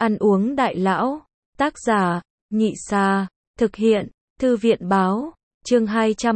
Ăn uống đại lão. Tác giả, Nhị Xa. Thực hiện, Thư viện báo. Chương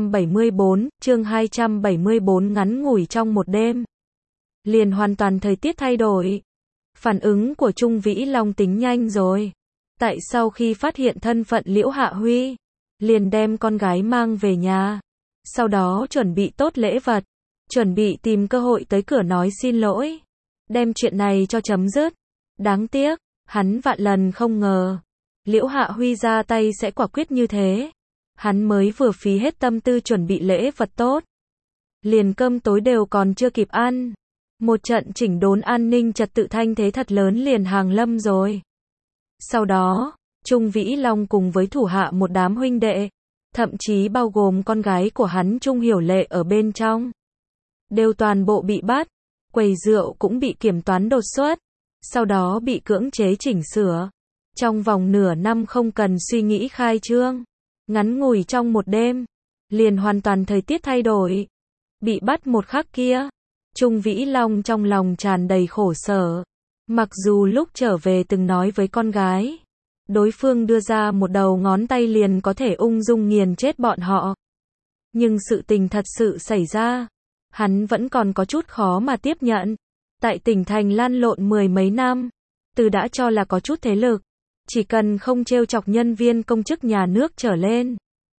274 ngắn ngủi trong một đêm. Liền hoàn toàn thời tiết thay đổi. Phản ứng của Trung Vĩ Long tính nhanh rồi. Tại sau khi phát hiện thân phận Liễu Hạ Huy, liền đem con gái mang về nhà. Sau đó chuẩn bị tốt lễ vật, chuẩn bị tìm cơ hội tới cửa nói xin lỗi, đem chuyện này cho chấm dứt. Đáng tiếc, hắn vạn lần không ngờ, Liễu Hạ Huy ra tay sẽ quả quyết như thế. Hắn mới vừa phí hết tâm tư chuẩn bị lễ vật tốt, liền cơm tối đều còn chưa kịp ăn, một trận chỉnh đốn an ninh trật tự thanh thế thật lớn liền hàng lâm rồi. Sau đó, Trung Vĩ Long cùng với thủ hạ một đám huynh đệ, thậm chí bao gồm con gái của hắn Trung Hiểu Lệ ở bên trong, đều toàn bộ bị bắt. Quầy rượu cũng bị kiểm toán đột xuất, sau đó bị cưỡng chế chỉnh sửa. Trong vòng nửa năm không cần suy nghĩ khai trương, ngắn ngủi trong một đêm, liền hoàn toàn thời tiết thay đổi. Bị bắt một khắc kia, Trung Vĩ Long trong lòng tràn đầy khổ sở. Mặc dù lúc trở về từng nói với con gái, đối phương đưa ra một đầu ngón tay liền có thể ung dung nghiền chết bọn họ. Nhưng sự tình thật sự xảy ra, hắn vẫn còn có chút khó mà tiếp nhận. Tại tỉnh thành lăn lộn mười mấy năm, từ đã cho là có chút thế lực, chỉ cần không trêu chọc nhân viên công chức nhà nước trở lên,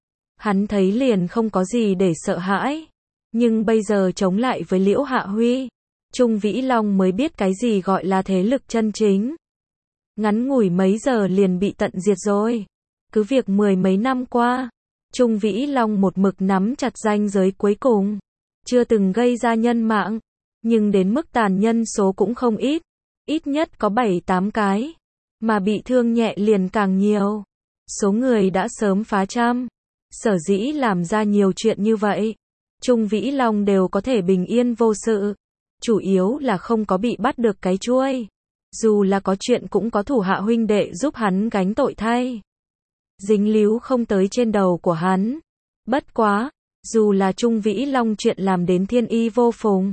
hắn thấy liền không có gì để sợ hãi. Nhưng bây giờ chống lại với Liễu Hạ Huy, Trung Vĩ Long mới biết cái gì gọi là thế lực chân chính. Ngắn ngủi mấy giờ liền bị tận diệt rồi. Cứ việc mười mấy năm qua, Trung Vĩ Long một mực nắm chặt ranh giới cuối cùng, chưa từng gây ra nhân mạng, nhưng đến mức tàn nhân số cũng không ít, ít nhất có 7-8 cái, mà bị thương nhẹ liền càng nhiều. Số người đã sớm phá trăm. Sở dĩ làm ra nhiều chuyện như vậy, Trung Vĩ Long đều có thể bình yên vô sự, chủ yếu là không có bị bắt được cái chuôi. Dù là có chuyện cũng có thủ hạ huynh đệ giúp hắn gánh tội thay, dính líu không tới trên đầu của hắn. Bất quá, dù là Trung Vĩ Long chuyện làm đến thiên y vô phùng,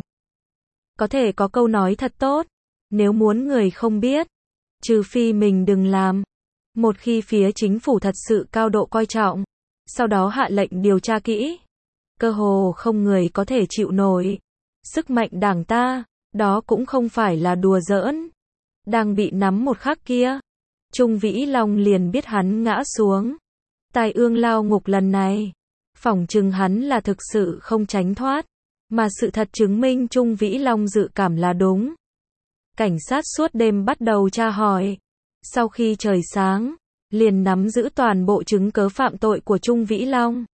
có thể có câu nói thật tốt, nếu muốn người không biết, trừ phi mình đừng làm. Một khi phía chính phủ thật sự cao độ coi trọng, sau đó hạ lệnh điều tra kỹ, cơ hồ không người có thể chịu nổi. Sức mạnh đảng ta, đó cũng không phải là đùa giỡn. Đang bị nắm một khắc kia, Trung Vĩ Long liền biết hắn ngã xuống. Tai ương lao ngục lần này, phỏng chừng hắn là thực sự không tránh thoát, mà sự thật chứng minh Trung Vĩ Long dự cảm là đúng. Cảnh sát suốt đêm bắt đầu tra hỏi. Sau khi trời sáng, liền nắm giữ toàn bộ chứng cớ phạm tội của Trung Vĩ Long.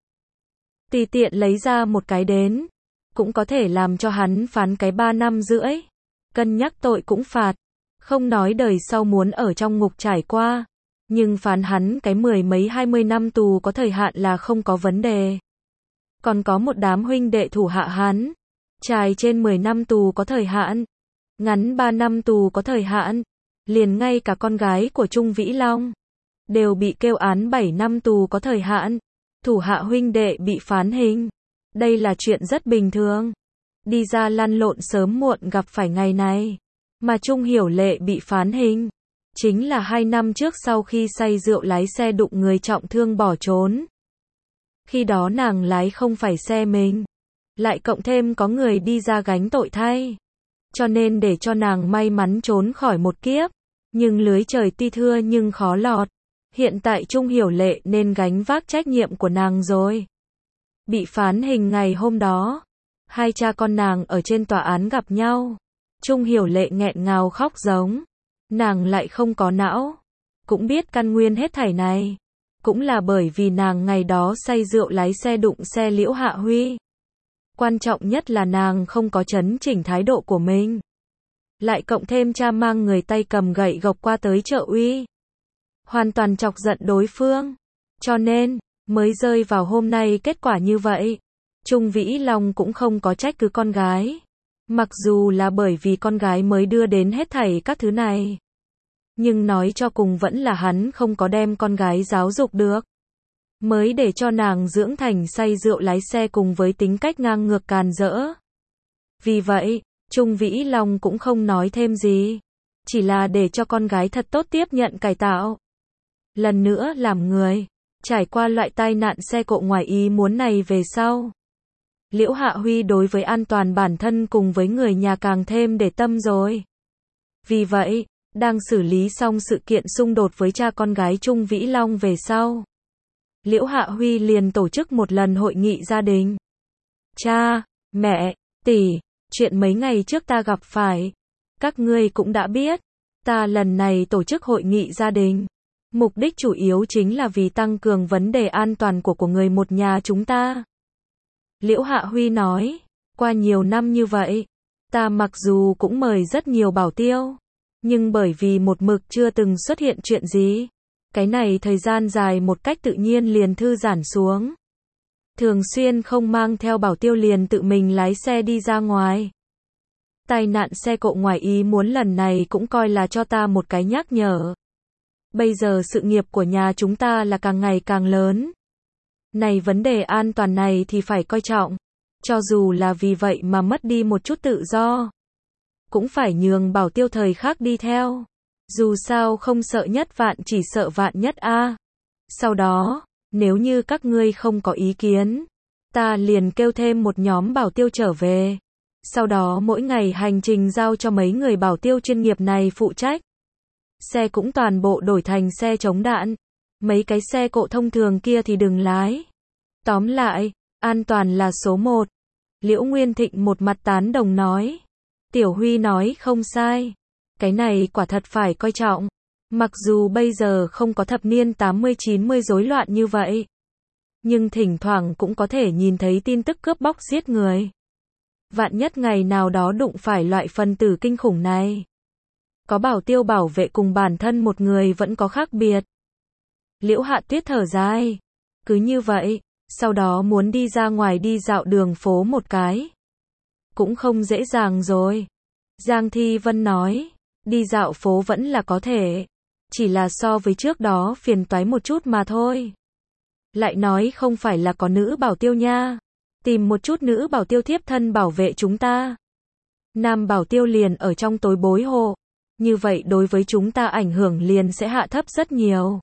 Tùy tiện lấy ra một cái đến, cũng có thể làm cho hắn phán cái 3 năm rưỡi. Cân nhắc tội cũng phạt, không nói đời sau muốn ở trong ngục trải qua, nhưng phán hắn cái 10 mấy 20 năm tù có thời hạn là không có vấn đề. Còn có một đám huynh đệ thủ hạ hắn, trải trên 10 năm tù có thời hạn, ngắn 3 năm tù có thời hạn, liền ngay cả con gái của Trung Vĩ Long đều bị kêu án 7 năm tù có thời hạn. Thủ hạ huynh đệ bị phán hình, đây là chuyện rất bình thường. Đi ra lăn lộn sớm muộn gặp phải ngày này. Mà Trung Hiểu Lệ bị phán hình, chính là 2 năm trước sau khi say rượu lái xe đụng người trọng thương bỏ trốn. Khi đó nàng lái không phải xe mình, lại cộng thêm có người đi ra gánh tội thay, cho nên để cho nàng may mắn trốn khỏi một kiếp. Nhưng lưới trời tuy thưa nhưng khó lọt. Hiện tại Trung Hiểu Lệ nên gánh vác trách nhiệm của nàng rồi. Bị phán hình ngày hôm đó, hai cha con nàng ở trên tòa án gặp nhau. Trung Hiểu Lệ nghẹn ngào khóc giống. Nàng lại không có não, cũng biết căn nguyên hết thảy này, cũng là bởi vì nàng ngày đó say rượu lái xe đụng xe Liễu Hạ Huy. Quan trọng nhất là nàng không có chấn chỉnh thái độ của mình. Lại cộng thêm cha mang người tay cầm gậy gộc qua tới trợ uy, hoàn toàn chọc giận đối phương, cho nên mới rơi vào hôm nay kết quả như vậy. Trung Vĩ Long cũng không có trách cứ con gái, mặc dù là bởi vì con gái mới đưa đến hết thảy các thứ này, nhưng nói cho cùng vẫn là hắn không có đem con gái giáo dục được, mới để cho nàng dưỡng thành say rượu lái xe cùng với tính cách ngang ngược càn rỡ. Vì vậy, Trung Vĩ Long cũng không nói thêm gì. chỉ là để cho con gái thật tốt tiếp nhận cải tạo. Lần nữa làm người, trải qua loại tai nạn xe cộ ngoài ý muốn này về sau. Liễu Hạ Huy đối với an toàn bản thân cùng với người nhà càng thêm để tâm rồi. Vì vậy, đang xử lý xong sự kiện xung đột với cha con gái Trung Vĩ Long về sau. Liễu Hạ Huy liền tổ chức một lần hội nghị gia đình. Cha, mẹ, tỷ, chuyện mấy ngày trước ta gặp phải, các ngươi cũng đã biết. Ta lần này tổ chức hội nghị gia đình. Mục đích chủ yếu chính là vì tăng cường vấn đề an toàn của người một nhà chúng ta. Liễu Hạ Huy nói, qua nhiều năm như vậy, ta mặc dù cũng mời rất nhiều bảo tiêu, nhưng bởi vì một mực chưa từng xuất hiện chuyện gì, cái này thời gian dài một cách tự nhiên liền thư giãn xuống. Thường xuyên không mang theo bảo tiêu liền tự mình lái xe đi ra ngoài. Tai nạn xe cộ ngoài ý muốn lần này cũng coi là cho ta một cái nhắc nhở. Bây giờ sự nghiệp của nhà chúng ta là càng ngày càng lớn. Này vấn đề an toàn này thì phải coi trọng. Cho dù là vì vậy mà mất đi một chút tự do, cũng phải nhường bảo tiêu thời khắc đi theo. Dù sao không sợ nhất vạn chỉ sợ vạn nhất a. Sau đó, nếu như các ngươi không có ý kiến, ta liền kêu thêm một nhóm bảo tiêu trở về. Sau đó mỗi ngày hành trình giao cho mấy người bảo tiêu chuyên nghiệp này phụ trách. Xe cũng toàn bộ đổi thành xe chống đạn. Mấy cái xe cộ thông thường kia thì đừng lái. Tóm lại, an toàn là số 1. Liễu Nguyên Thịnh một mặt tán đồng nói. Tiểu Huy nói không sai. Cái này quả thật phải coi trọng. Mặc dù bây giờ không có thập niên 80-90 rối loạn như vậy, nhưng thỉnh thoảng cũng có thể nhìn thấy tin tức cướp bóc giết người. Vạn nhất ngày nào đó đụng phải loại phân tử kinh khủng này. Có bảo tiêu bảo vệ cùng bản thân một người vẫn có khác biệt. Liễu Hạ Tuyết thở dài. Cứ như vậy, sau đó muốn đi ra ngoài đi dạo đường phố một cái. Cũng không dễ dàng rồi. Giang Thi Vân nói, đi dạo phố vẫn là có thể. Chỉ là so với trước đó phiền toái một chút mà thôi. Lại nói không phải là có nữ bảo tiêu nha. Tìm một chút nữ bảo tiêu thiếp thân bảo vệ chúng ta. Nam bảo tiêu liền ở trong tối bối hộ. Như vậy đối với chúng ta ảnh hưởng liền sẽ hạ thấp rất nhiều.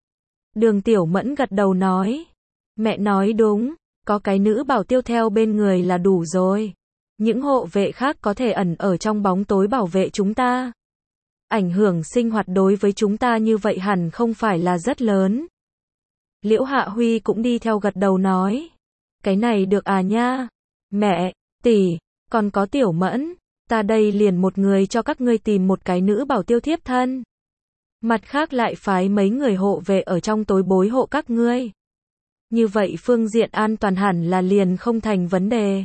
Đường Tiểu Mẫn gật đầu nói. Mẹ nói đúng, có cái nữ bảo tiêu theo bên người là đủ rồi. Những hộ vệ khác có thể ẩn ở trong bóng tối bảo vệ chúng ta. Ảnh hưởng sinh hoạt đối với chúng ta như vậy hẳn không phải là rất lớn. Liễu Hạ Huy cũng đi theo gật đầu nói. Cái này được à nha. Mẹ, tỷ, còn có Tiểu Mẫn. Ta đây liền một người cho các ngươi tìm một cái nữ bảo tiêu thiếp thân. Mặt khác lại phái mấy người hộ vệ ở trong tối bối hộ các ngươi. Như vậy phương diện an toàn hẳn là liền không thành vấn đề.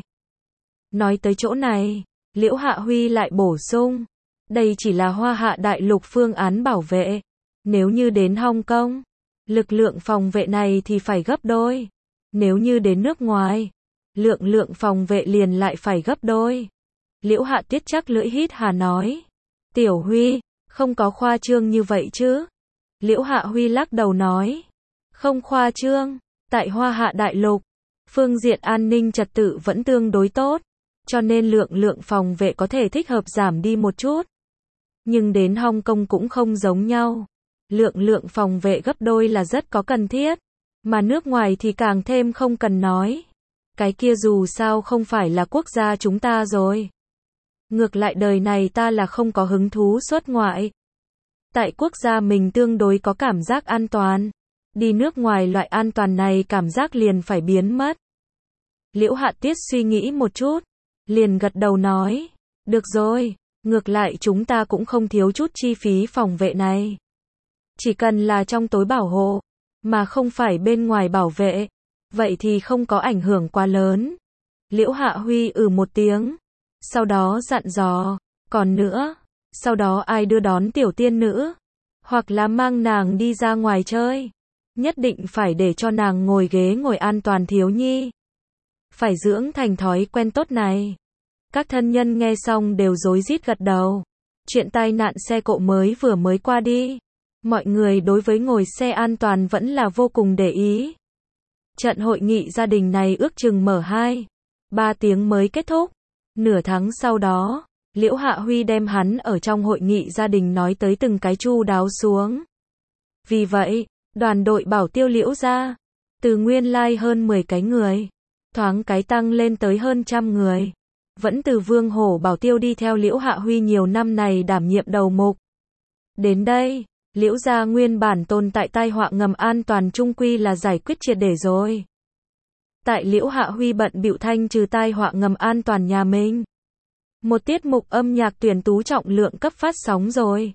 Nói tới chỗ này, Liễu Hạ Huy lại bổ sung. Đây chỉ là Hoa Hạ đại lục phương án bảo vệ. Nếu như đến Hong Kong, lực lượng phòng vệ này thì phải gấp đôi. Nếu như đến nước ngoài, lượng phòng vệ liền lại phải gấp đôi. Liễu Hạ Tuyết chắc lưỡi hít hà nói. Tiểu Huy, không có khoa trương như vậy chứ. Liễu Hạ Huy lắc đầu nói. Không khoa trương, tại Hoa Hạ đại lục, phương diện an ninh trật tự vẫn tương đối tốt. Cho nên lượng phòng vệ có thể thích hợp giảm đi một chút. Nhưng đến Hong Kong cũng không giống nhau. Lượng phòng vệ gấp đôi là rất có cần thiết. Mà nước ngoài thì càng thêm không cần nói. Cái kia dù sao không phải là quốc gia chúng ta rồi. Ngược lại đời này ta là không có hứng thú xuất ngoại. Tại quốc gia mình tương đối có cảm giác an toàn. Đi nước ngoài loại an toàn này cảm giác liền phải biến mất. Liễu Hạ Tuyết suy nghĩ một chút. Liền gật đầu nói. Được rồi, ngược lại chúng ta cũng không thiếu chút chi phí phòng vệ này. Chỉ cần là trong tối bảo hộ, mà không phải bên ngoài bảo vệ. Vậy thì không có ảnh hưởng quá lớn. Liễu Hạ Huy một tiếng. Sau đó dặn dò. Còn nữa, sau đó ai đưa đón tiểu tiên nữ, hoặc là mang nàng đi ra ngoài chơi, nhất định phải để cho nàng ngồi ghế ngồi an toàn thiếu nhi. Phải dưỡng thành thói quen tốt này. Các thân nhân nghe xong đều rối rít gật đầu. Chuyện tai nạn xe cộ mới qua đi. Mọi người đối với ngồi xe an toàn vẫn là vô cùng để ý. Trận hội nghị gia đình này ước chừng mở 2-3 tiếng mới kết thúc. Nửa tháng sau đó, Liễu Hạ Huy đem hắn ở trong hội nghị gia đình nói tới từng cái chu đáo xuống. Vì vậy, đoàn đội bảo tiêu Liễu gia, từ nguyên lai hơn 10 cái người, thoáng cái tăng lên tới hơn 100 người. Vẫn từ Vương Hổ bảo tiêu đi theo Liễu Hạ Huy nhiều năm này đảm nhiệm đầu mục. Đến đây, Liễu gia nguyên bản tồn tại tai họa ngầm an toàn chung quy là giải quyết triệt để rồi. Tại Liễu Hạ Huy bận bịu thanh trừ tai họa ngầm an toàn nhà mình. Một tiết mục âm nhạc tuyển tú trọng lượng cấp phát sóng rồi.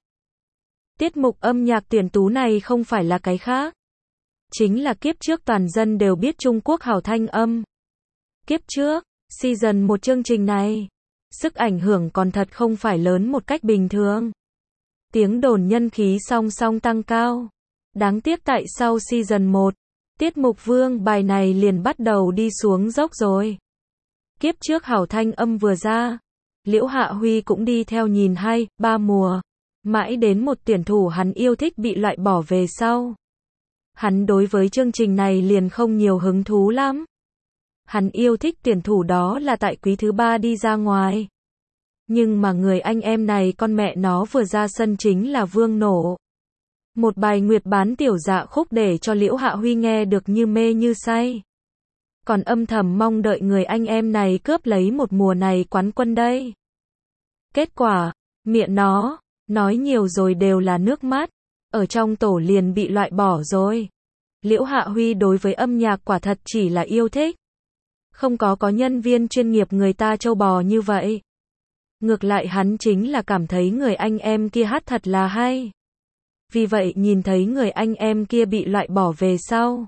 Tiết mục âm nhạc tuyển tú này không phải là cái khác. Chính là kiếp trước toàn dân đều biết Trung Quốc hảo thanh âm. Kiếp trước, season 1 chương trình này, sức ảnh hưởng còn thật không phải lớn một cách bình thường. Tiếng đồn nhân khí song song tăng cao. Đáng tiếc tại sau season 1, tiết mục vương bài này liền bắt đầu đi xuống dốc rồi. Kiếp trước hảo thanh âm vừa ra, Liễu Hạ Huy cũng đi theo nhìn 2-3 mùa. Mãi đến một tuyển thủ hắn yêu thích bị loại bỏ về sau. Hắn đối với chương trình này liền không nhiều hứng thú lắm. Hắn yêu thích tuyển thủ đó là tại quý thứ 3 đi ra ngoài. Nhưng mà người anh em này con mẹ nó vừa ra sân chính là vương nổ. Một bài nguyệt bán tiểu dạ khúc để cho Liễu Hạ Huy nghe được như mê như say. Còn âm thầm mong đợi người anh em này cướp lấy một mùa này quán quân đây. Kết quả, miệng nó, nói nhiều rồi đều là nước mắt. Ở trong tổ liền bị loại bỏ rồi. Liễu Hạ Huy đối với âm nhạc quả thật chỉ là yêu thích. Không có nhân viên chuyên nghiệp người ta trâu bò như vậy. Ngược lại hắn chính là cảm thấy người anh em kia hát thật là hay. Vì vậy nhìn thấy người anh em kia bị loại bỏ về sau.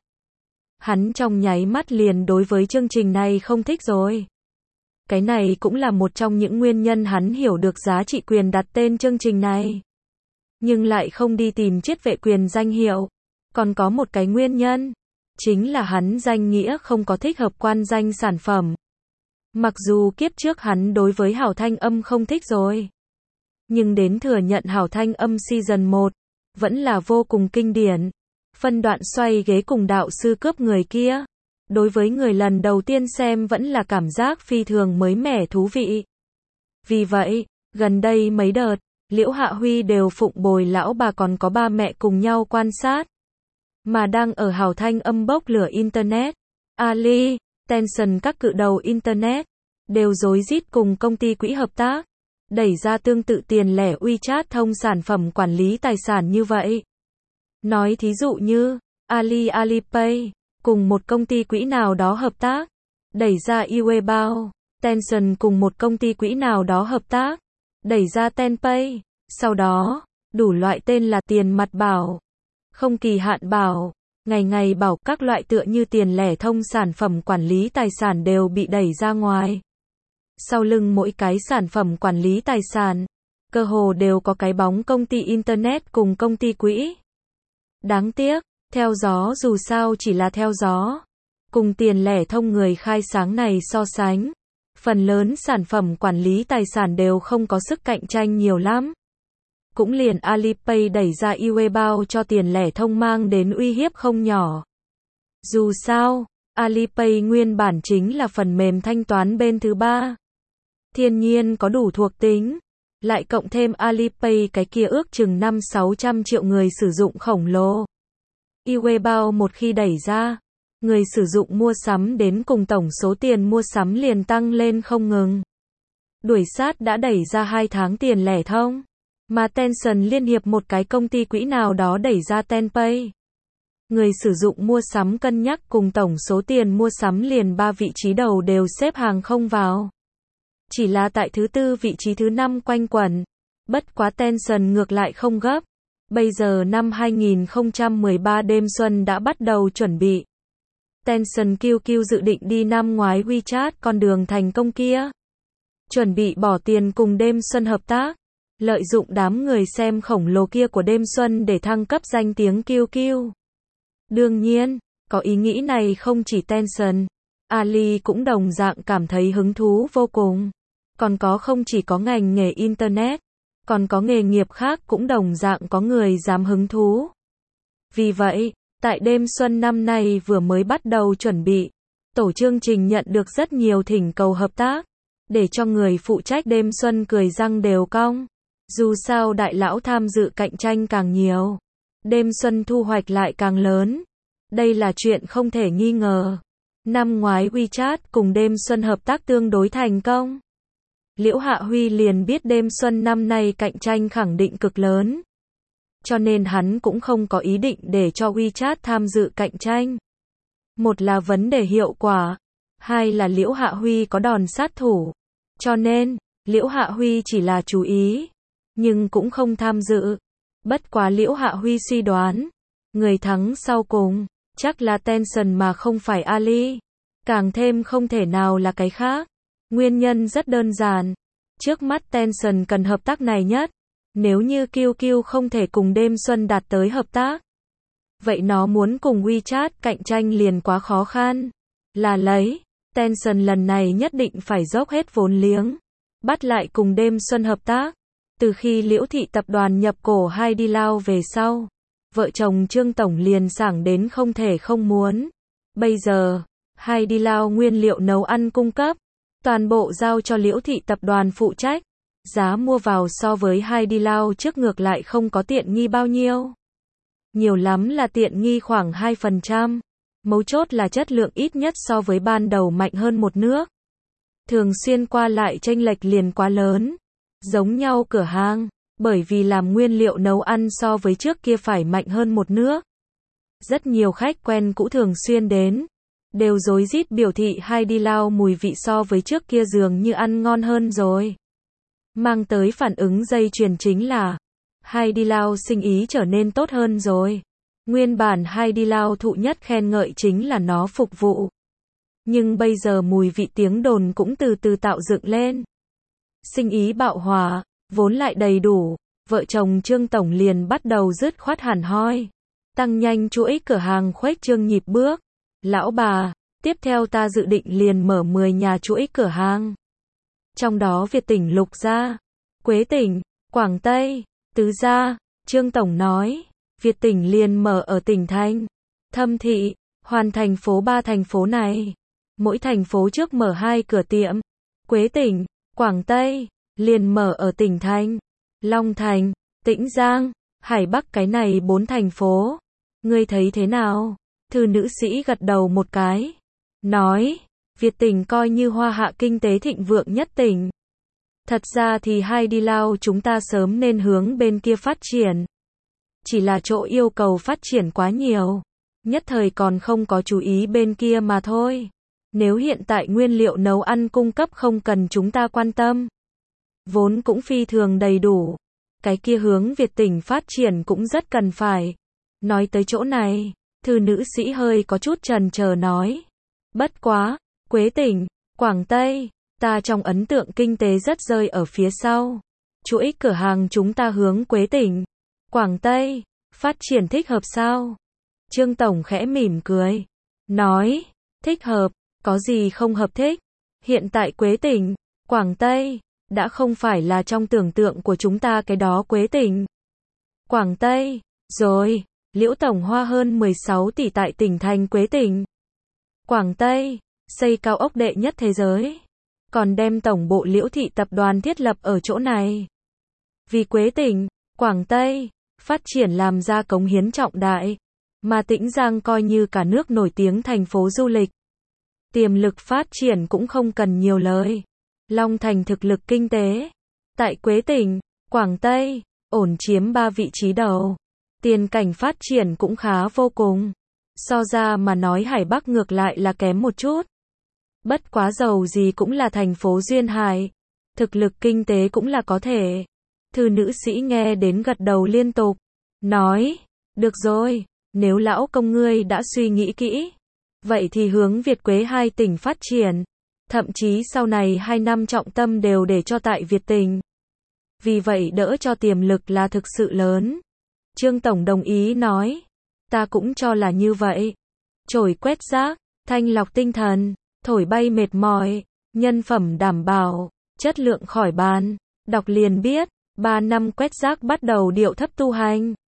Hắn trong nháy mắt liền đối với chương trình này không thích rồi. Cái này cũng là một trong những nguyên nhân hắn hiểu được giá trị quyền đặt tên chương trình này. Nhưng lại không đi tìm chiết vệ quyền danh hiệu. Còn có một cái nguyên nhân. Chính là hắn danh nghĩa không có thích hợp quan danh sản phẩm. Mặc dù kiếp trước hắn đối với hảo thanh âm không thích rồi. Nhưng đến thừa nhận hảo thanh âm season 1. Vẫn là vô cùng kinh điển. Phân đoạn xoay ghế cùng đạo sư cướp người kia. Đối với người lần đầu tiên xem vẫn là cảm giác phi thường mới mẻ thú vị. Vì vậy, gần đây mấy đợt, Liễu Hạ Huy đều phụng bồi lão bà còn có ba mẹ cùng nhau quan sát. Mà đang ở hảo thanh âm bốc lửa Internet. Ali, Tencent các cự đầu Internet. Đều rối rít cùng công ty quỹ hợp tác. Đẩy ra tương tự tiền lẻ WeChat thông sản phẩm quản lý tài sản như vậy. Nói thí dụ như, Alipay, cùng một công ty quỹ nào đó hợp tác. Đẩy ra Weibo, Tencent cùng một công ty quỹ nào đó hợp tác. Đẩy ra Tenpay. Sau đó, đủ loại tên là tiền mặt bảo, không kỳ hạn bảo, ngày bảo các loại tựa như tiền lẻ thông sản phẩm quản lý tài sản đều bị đẩy ra ngoài. Sau lưng mỗi cái sản phẩm quản lý tài sản, cơ hồ đều có cái bóng công ty Internet cùng công ty quỹ. Đáng tiếc, theo gió dù sao chỉ là theo gió. Cùng tiền lẻ thông người khai sáng này so sánh, phần lớn sản phẩm quản lý tài sản đều không có sức cạnh tranh nhiều lắm. Cũng liền Alipay đẩy ra Weibo cho tiền lẻ thông mang đến uy hiếp không nhỏ. Dù sao, Alipay nguyên bản chính là phần mềm thanh toán bên thứ ba. Thiên nhiên có đủ thuộc tính. Lại cộng thêm Alipay cái kia ước chừng 500-600 triệu người sử dụng khổng lồ. Weibo một khi đẩy ra, người sử dụng mua sắm đến cùng tổng số tiền mua sắm liền tăng lên không ngừng. Đuổi sát đã đẩy ra 2 tháng tiền lẻ thông. Mà Tencent liên hiệp một cái công ty quỹ nào đó đẩy ra Tenpay. Người sử dụng mua sắm cân nhắc cùng tổng số tiền mua sắm liền 3 vị trí đầu đều xếp hàng không vào. Chỉ là tại thứ 4 vị trí thứ 5 quanh quẩn. Bất quá Tencent ngược lại không gấp. Bây giờ năm 2013 đêm xuân đã bắt đầu chuẩn bị. Tencent QQ dự định đi năm ngoái WeChat con đường thành công kia. Chuẩn bị bỏ tiền cùng đêm xuân hợp tác. Lợi dụng đám người xem khổng lồ kia của đêm xuân để thăng cấp danh tiếng QQ. Đương nhiên, có ý nghĩ này không chỉ Tencent, Ali cũng đồng dạng cảm thấy hứng thú vô cùng. Còn có không chỉ có ngành nghề Internet, còn có nghề nghiệp khác cũng đồng dạng có người dám hứng thú. Vì vậy, tại đêm xuân năm nay vừa mới bắt đầu chuẩn bị, tổ chương trình nhận được rất nhiều thỉnh cầu hợp tác. để cho người phụ trách đêm xuân cười răng đều cong. Dù sao đại lão tham dự cạnh tranh càng nhiều, đêm xuân thu hoạch lại càng lớn. Đây là chuyện không thể nghi ngờ. Năm ngoái WeChat cùng đêm xuân hợp tác tương đối thành công. Liễu Hạ Huy liền biết đêm xuân năm nay cạnh tranh khẳng định cực lớn. Cho nên hắn cũng không có ý định để cho WeChat tham dự cạnh tranh. Một là vấn đề hiệu quả, hai là Liễu Hạ Huy có đòn sát thủ. Cho nên, Liễu Hạ Huy chỉ là chú ý, nhưng cũng không tham dự. Bất quá Liễu Hạ Huy suy đoán, người thắng sau cùng, chắc là Tencent mà không phải Ali. Càng thêm không thể nào là cái khác. Nguyên nhân rất đơn giản. Trước mắt Tencent cần hợp tác này nhất. Nếu như QQ không thể cùng đêm xuân đạt tới hợp tác, vậy nó muốn cùng WeChat cạnh tranh liền quá khó khăn. Là lấy, Tencent lần này nhất định phải dốc hết vốn liếng, bắt lại cùng đêm xuân hợp tác. Từ khi Liễu Thị tập đoàn nhập cổ Haidilao về sau, vợ chồng Trương Tổng liền sảng đến không thể không muốn. Bây giờ, Haidilao nguyên liệu nấu ăn cung cấp, toàn bộ giao cho Liễu Thị tập đoàn phụ trách. Giá mua vào so với Haidilao trước ngược lại không có tiện nghi bao nhiêu. Nhiều lắm là tiện nghi khoảng 2%. Mấu chốt là chất lượng ít nhất so với ban đầu mạnh hơn một nước. Thường xuyên qua lại chênh lệch liền quá lớn. Giống nhau cửa hàng, bởi vì làm nguyên liệu nấu ăn so với trước kia phải mạnh hơn một nước. Rất nhiều khách quen cũ thường xuyên đến, đều rối rít biểu thị Haidilao mùi vị so với trước kia dường như ăn ngon hơn rồi. Mang tới phản ứng dây chuyền chính là Haidilao sinh ý trở nên tốt hơn rồi. Nguyên bản Haidilao thụ nhất khen ngợi chính là nó phục vụ. Nhưng bây giờ mùi vị tiếng đồn cũng từ từ tạo dựng lên. Sinh ý bạo hòa, vốn lại đầy đủ, vợ chồng Trương Tổng liền bắt đầu dứt khoát hẳn hoi. Tăng nhanh chuỗi cửa hàng khuếch trương nhịp bước. Lão bà, tiếp theo ta dự định liền mở 10 nhà chuỗi cửa hàng. Trong đó Việt tỉnh Lục Gia, Quế tỉnh, Quảng Tây, Tứ Gia. Trương Tổng nói, Việt tỉnh liền mở ở tỉnh thành, Thâm Thị, hoàn thành phố 3 thành phố này. Mỗi thành phố trước mở 2 cửa tiệm. Quế tỉnh, Quảng Tây, liền mở ở tỉnh thành, Long Thành, Tĩnh Giang, Hải Bắc, cái này 4 thành phố. Ngươi thấy thế nào? Thư nữ sĩ gật đầu một cái. Nói, Việt tỉnh coi như hoa hạ kinh tế thịnh vượng nhất tỉnh. Thật ra thì Haidilao chúng ta sớm nên hướng bên kia phát triển. Chỉ là chỗ yêu cầu phát triển quá nhiều. Nhất thời còn không có chú ý bên kia mà thôi. Nếu hiện tại nguyên liệu nấu ăn cung cấp không cần chúng ta quan tâm, vốn cũng phi thường đầy đủ, cái kia hướng Việt tỉnh phát triển cũng rất cần phải. Nói tới chỗ này, thư nữ sĩ hơi có chút chần chờ nói. Bất quá, Quế tỉnh, Quảng Tây, ta trong ấn tượng kinh tế rất rơi ở phía sau. Chuỗi cửa hàng chúng ta hướng Quế tỉnh, Quảng Tây, phát triển thích hợp sao? Trương Tổng khẽ mỉm cười, nói, thích hợp, có gì không hợp thích. Hiện tại Quế tỉnh, Quảng Tây, đã không phải là trong tưởng tượng của chúng ta cái đó Quế tỉnh, Quảng Tây, rồi. Liễu Tổng hoa hơn 16 tỷ tại tỉnh thành Quế tỉnh, Quảng Tây, xây cao ốc đệ nhất thế giới. Còn đem tổng bộ Liễu Thị tập đoàn thiết lập ở chỗ này. Vì Quế tỉnh, Quảng Tây, phát triển làm ra cống hiến trọng đại. Mà Tĩnh Giang coi như cả nước nổi tiếng thành phố du lịch. Tiềm lực phát triển cũng không cần nhiều lời. Long Thành thực lực kinh tế. Tại Quế tỉnh, Quảng Tây, ổn chiếm 3 vị trí đầu. Tiền cảnh phát triển cũng khá vô cùng. So ra mà nói Hải Bắc ngược lại là kém một chút. Bất quá dầu gì cũng là thành phố duyên hải. Thực lực kinh tế cũng là có thể. Thư nữ sĩ nghe đến gật đầu liên tục. Nói, được rồi, nếu lão công ngươi đã suy nghĩ kỹ. Vậy thì hướng Việt Quế 2 tỉnh phát triển. Thậm chí sau này 2 năm trọng tâm đều để cho tại Việt tỉnh. Vì vậy đỡ cho tiềm lực là thực sự lớn. Trương Tổng đồng ý nói. Ta cũng cho là như vậy. Chổi quét rác, thanh lọc tinh thần, thổi bay mệt mỏi, nhân phẩm đảm bảo, chất lượng khỏi bàn. Đọc liền biết, 3 năm quét rác bắt đầu điệu thấp tu hành.